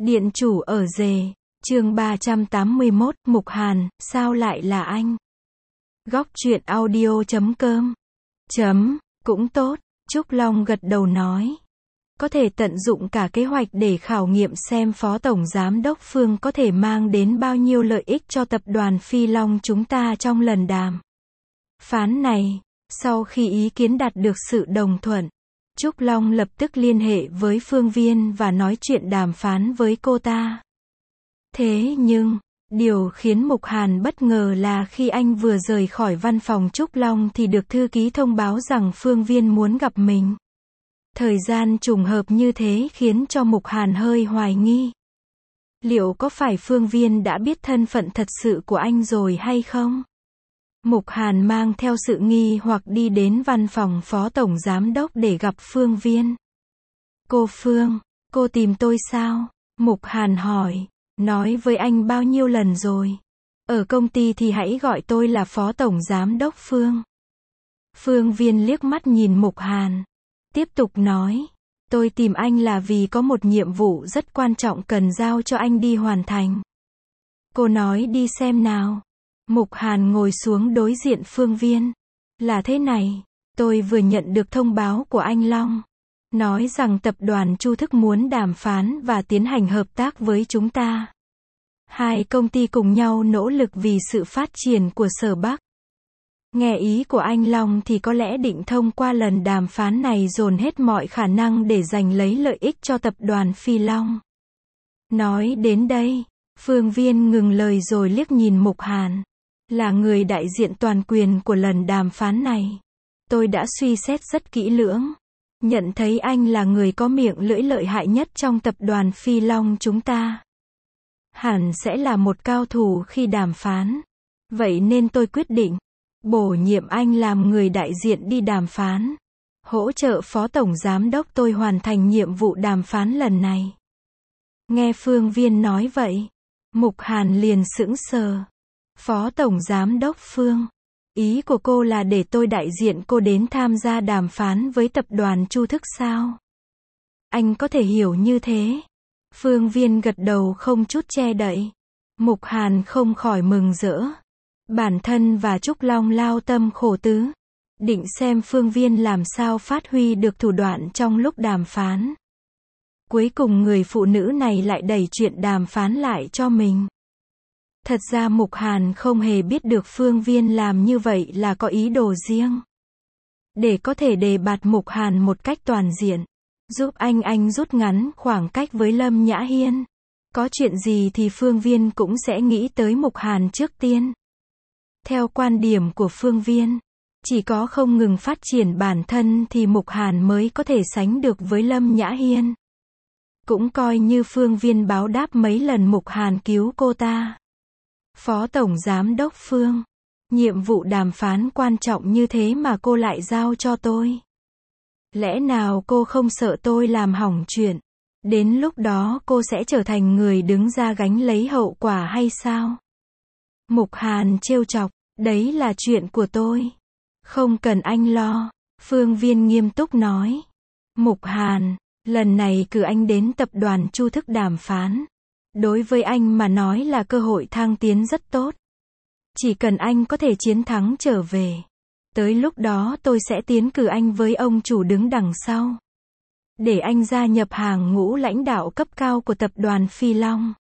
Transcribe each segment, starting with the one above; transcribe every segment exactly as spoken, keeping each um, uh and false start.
Điện chủ ở rể, chương ba trăm tám mươi mốt, Mục Hàn, sao lại là anh? Góc truyện audio chấm com. Chấm, cũng tốt, Trúc Long gật đầu nói. Có thể tận dụng cả kế hoạch để khảo nghiệm xem Phó Tổng Giám đốc Phương có thể mang đến bao nhiêu lợi ích cho tập đoàn Phi Long chúng ta trong lần đàm phán này. Sau khi ý kiến đạt được sự đồng thuận, Trúc Long lập tức liên hệ với Phương Viên và nói chuyện đàm phán với cô ta. Thế nhưng, điều khiến Mục Hàn bất ngờ là khi anh vừa rời khỏi văn phòng Trúc Long thì được thư ký thông báo rằng Phương Viên muốn gặp mình. Thời gian trùng hợp như thế khiến cho Mục Hàn hơi hoài nghi. Liệu có phải Phương Viên đã biết thân phận thật sự của anh rồi hay không? Mục Hàn mang theo sự nghi hoặc đi đến văn phòng Phó Tổng Giám đốc để gặp Phương Viên. Cô Phương, cô tìm tôi sao? Mục Hàn hỏi, nói với anh bao nhiêu lần rồi? Ở công ty thì hãy gọi tôi là Phó Tổng Giám đốc Phương. Phương Viên liếc mắt nhìn Mục Hàn, tiếp tục nói, tôi tìm anh là vì có một nhiệm vụ rất quan trọng cần giao cho anh đi hoàn thành. Cô nói đi xem nào. Mục Hàn ngồi xuống đối diện Phương Viên. Là thế này, tôi vừa nhận được thông báo của anh Long. Nói rằng tập đoàn Chu Thức muốn đàm phán và tiến hành hợp tác với chúng ta. Hai công ty cùng nhau nỗ lực vì sự phát triển của Sở Bắc. Nghe ý của anh Long thì có lẽ định thông qua lần đàm phán này dồn hết mọi khả năng để giành lấy lợi ích cho tập đoàn Phi Long. Nói đến đây, Phương Viên ngừng lời rồi liếc nhìn Mục Hàn. Là người đại diện toàn quyền của lần đàm phán này. Tôi đã suy xét rất kỹ lưỡng. Nhận thấy anh là người có miệng lưỡi lợi hại nhất trong tập đoàn Phi Long chúng ta. Hẳn sẽ là một cao thủ khi đàm phán. Vậy nên tôi quyết định bổ nhiệm anh làm người đại diện đi đàm phán. Hỗ trợ Phó Tổng Giám đốc tôi hoàn thành nhiệm vụ đàm phán lần này. Nghe Phương Viên nói vậy, Mục Hàn liền sững sờ. Phó Tổng Giám đốc Phương, ý của cô là để tôi đại diện cô đến tham gia đàm phán với tập đoàn Chu Thức sao? Anh có thể hiểu như thế. Phương Viên gật đầu không chút che đậy. Mục Hàn không khỏi mừng rỡ. Bản thân và Trúc Long lao tâm khổ tứ, định xem Phương Viên làm sao phát huy được thủ đoạn trong lúc đàm phán. Cuối cùng người phụ nữ này lại đẩy chuyện đàm phán lại cho mình. Thật ra Mục Hàn không hề biết được Phương Viên làm như vậy là có ý đồ riêng. Để có thể đề bạt Mục Hàn một cách toàn diện, giúp anh anh rút ngắn khoảng cách với Lâm Nhã Hiên. Có chuyện gì thì Phương Viên cũng sẽ nghĩ tới Mục Hàn trước tiên. Theo quan điểm của Phương Viên, chỉ có không ngừng phát triển bản thân thì Mục Hàn mới có thể sánh được với Lâm Nhã Hiên. Cũng coi như Phương Viên báo đáp mấy lần Mục Hàn cứu cô ta. Phó Tổng Giám đốc Phương, nhiệm vụ đàm phán quan trọng như thế mà cô lại giao cho tôi. Lẽ nào cô không sợ tôi làm hỏng chuyện? Đến lúc đó cô sẽ trở thành người đứng ra gánh lấy hậu quả hay sao? Mục Hàn trêu chọc, đấy là chuyện của tôi. Không cần anh lo, Phương Viên nghiêm túc nói. Mục Hàn, lần này cử anh đến tập đoàn Chu Thức đàm phán. Đối với anh mà nói là cơ hội thăng tiến rất tốt. Chỉ cần anh có thể chiến thắng trở về. Tới lúc đó tôi sẽ tiến cử anh với ông chủ đứng đằng sau. Để anh gia nhập hàng ngũ lãnh đạo cấp cao của tập đoàn Phi Long.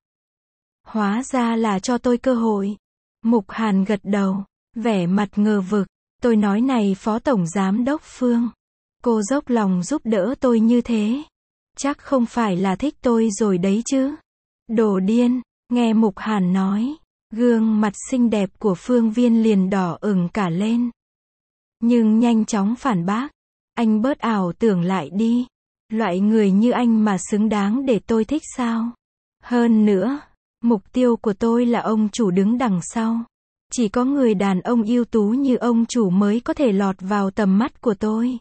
Hóa ra là cho tôi cơ hội. Mục Hàn gật đầu, vẻ mặt ngờ vực. Tôi nói này Phó Tổng Giám đốc Phương. Cô dốc lòng giúp đỡ tôi như thế. Chắc không phải là thích tôi rồi đấy chứ. Đồ điên, nghe Mục Hàn nói, gương mặt xinh đẹp của Phương Viên liền đỏ ửng cả lên. Nhưng nhanh chóng phản bác, anh bớt ảo tưởng lại đi. Loại người như anh mà xứng đáng để tôi thích sao? Hơn nữa, mục tiêu của tôi là ông chủ đứng đằng sau. Chỉ có người đàn ông ưu tú như ông chủ mới có thể lọt vào tầm mắt của tôi.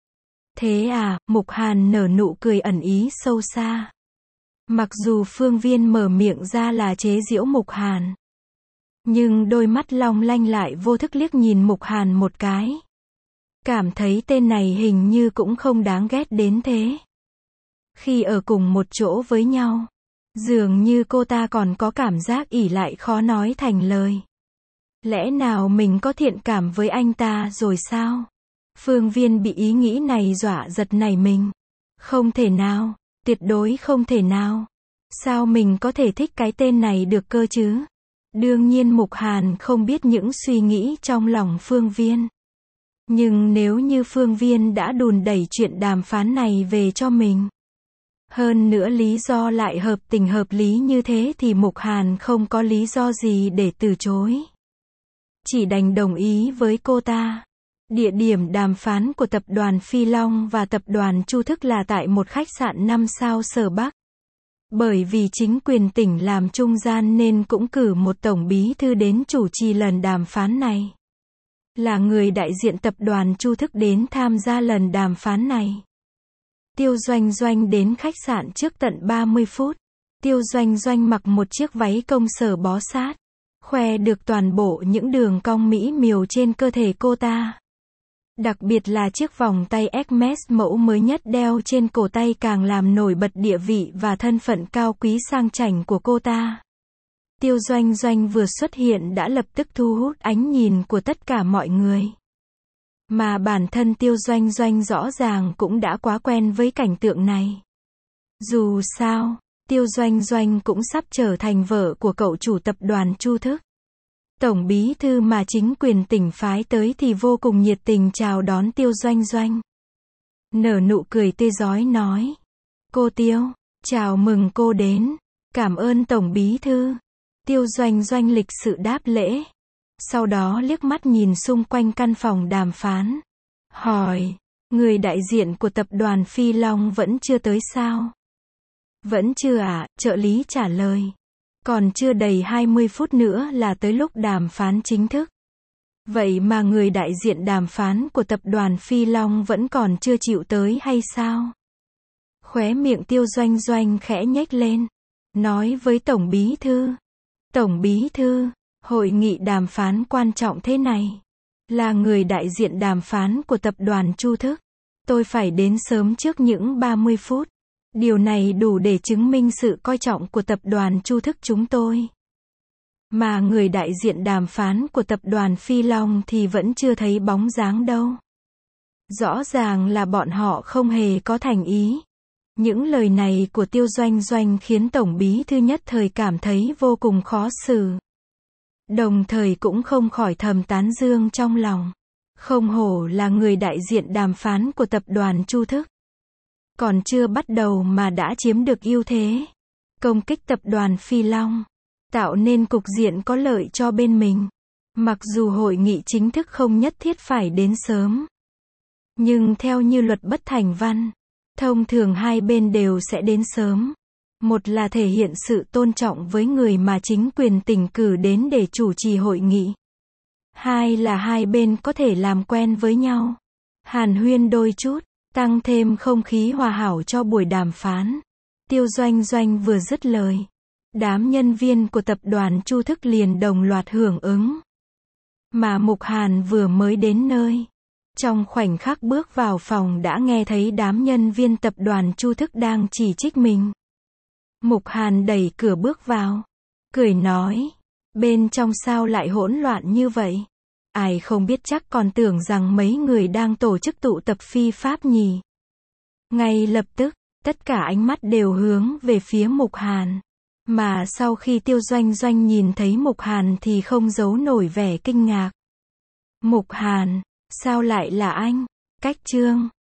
Thế à, Mục Hàn nở nụ cười ẩn ý sâu xa. Mặc dù Phương Viên mở miệng ra là chế giễu Mục Hàn, nhưng đôi mắt long lanh lại vô thức liếc nhìn Mục Hàn một cái. Cảm thấy tên này hình như cũng không đáng ghét đến thế. Khi ở cùng một chỗ với nhau, Dường như cô ta còn có cảm giác ỷ lại khó nói thành lời. Lẽ nào mình có thiện cảm với anh ta rồi sao? Phương Viên bị ý nghĩ này dọa giật nảy mình. Không thể nào, tuyệt đối không thể nào. Sao mình có thể thích cái tên này được cơ chứ? Đương nhiên Mục Hàn không biết những suy nghĩ trong lòng Phương Viên. Nhưng nếu như Phương Viên đã đùn đẩy chuyện đàm phán này về cho mình, hơn nữa lý do lại hợp tình hợp lý như thế thì Mục Hàn không có lý do gì để từ chối. Chỉ đành đồng ý với cô ta. Địa điểm đàm phán của tập đoàn Phi Long và tập đoàn Chu Thức là tại một khách sạn năm sao Sở Bắc. Bởi vì chính quyền tỉnh làm trung gian nên cũng cử một tổng bí thư đến chủ trì lần đàm phán này. Là người đại diện tập đoàn Chu Thức đến tham gia lần đàm phán này. Tiêu Doanh Doanh đến khách sạn trước tận ba mươi phút. Tiêu Doanh Doanh mặc một chiếc váy công sở bó sát, khoe được toàn bộ những đường cong mỹ miều trên cơ thể cô ta. Đặc biệt là chiếc vòng tay Hermes mẫu mới nhất đeo trên cổ tay càng làm nổi bật địa vị và thân phận cao quý sang chảnh của cô ta. Tiêu Doanh Doanh vừa xuất hiện đã lập tức thu hút ánh nhìn của tất cả mọi người. Mà bản thân Tiêu Doanh Doanh rõ ràng cũng đã quá quen với cảnh tượng này. Dù sao, Tiêu Doanh Doanh cũng sắp trở thành vợ của cậu chủ tập đoàn Chu Thức. Tổng bí thư mà chính quyền tỉnh phái tới thì vô cùng nhiệt tình chào đón Tiêu Doanh Doanh. Nở nụ cười tươi rói nói. Cô Tiêu, chào mừng cô đến. Cảm ơn Tổng bí thư. Tiêu Doanh Doanh lịch sự đáp lễ. Sau đó liếc mắt nhìn xung quanh căn phòng đàm phán. Hỏi, người đại diện của tập đoàn Phi Long vẫn chưa tới sao? Vẫn chưa ạ, à, trợ lý trả lời. Còn chưa đầy hai mươi phút nữa là tới lúc đàm phán chính thức. Vậy mà người đại diện đàm phán của tập đoàn Phi Long vẫn còn chưa chịu tới hay sao? Khóe miệng Tiêu Doanh Doanh khẽ nhếch lên. Nói với Tổng bí thư. Tổng bí thư, hội nghị đàm phán quan trọng thế này. Là người đại diện đàm phán của tập đoàn Chu Thức. Tôi phải đến sớm trước những ba mươi phút. Điều này đủ để chứng minh sự coi trọng của tập đoàn Chu Thức chúng tôi. Mà người đại diện đàm phán của tập đoàn Phi Long thì vẫn chưa thấy bóng dáng đâu. Rõ ràng là bọn họ không hề có thành ý. Những lời này của Tiêu Doanh Doanh khiến Tổng bí thư nhất thời cảm thấy vô cùng khó xử. Đồng thời cũng không khỏi thầm tán dương trong lòng. Không hổ là người đại diện đàm phán của tập đoàn Chu Thức. Còn chưa bắt đầu mà đã chiếm được ưu thế. Công kích tập đoàn Phi Long. Tạo nên cục diện có lợi cho bên mình. Mặc dù hội nghị chính thức không nhất thiết phải đến sớm. Nhưng theo như luật bất thành văn, thông thường hai bên đều sẽ đến sớm. Một là thể hiện sự tôn trọng với người mà chính quyền tỉnh cử đến để chủ trì hội nghị. Hai là hai bên có thể làm quen với nhau. Hàn huyên đôi chút. Tăng thêm không khí hòa hảo cho buổi đàm phán. Tiêu Doanh Doanh vừa dứt lời. Đám nhân viên của tập đoàn Chu Thức liền đồng loạt hưởng ứng. Mà Mục Hàn vừa mới đến nơi. Trong khoảnh khắc bước vào phòng đã nghe thấy đám nhân viên tập đoàn Chu Thức đang chỉ trích mình. Mục Hàn đẩy cửa bước vào. Cười nói. Bên trong sao lại hỗn loạn như vậy? Ai không biết chắc còn tưởng rằng mấy người đang tổ chức tụ tập phi pháp nhỉ. Ngay lập tức, tất cả ánh mắt đều hướng về phía Mục Hàn. Mà sau khi Tiêu Doanh Doanh nhìn thấy Mục Hàn thì không giấu nổi vẻ kinh ngạc. Mục Hàn, sao lại là anh? Cách chương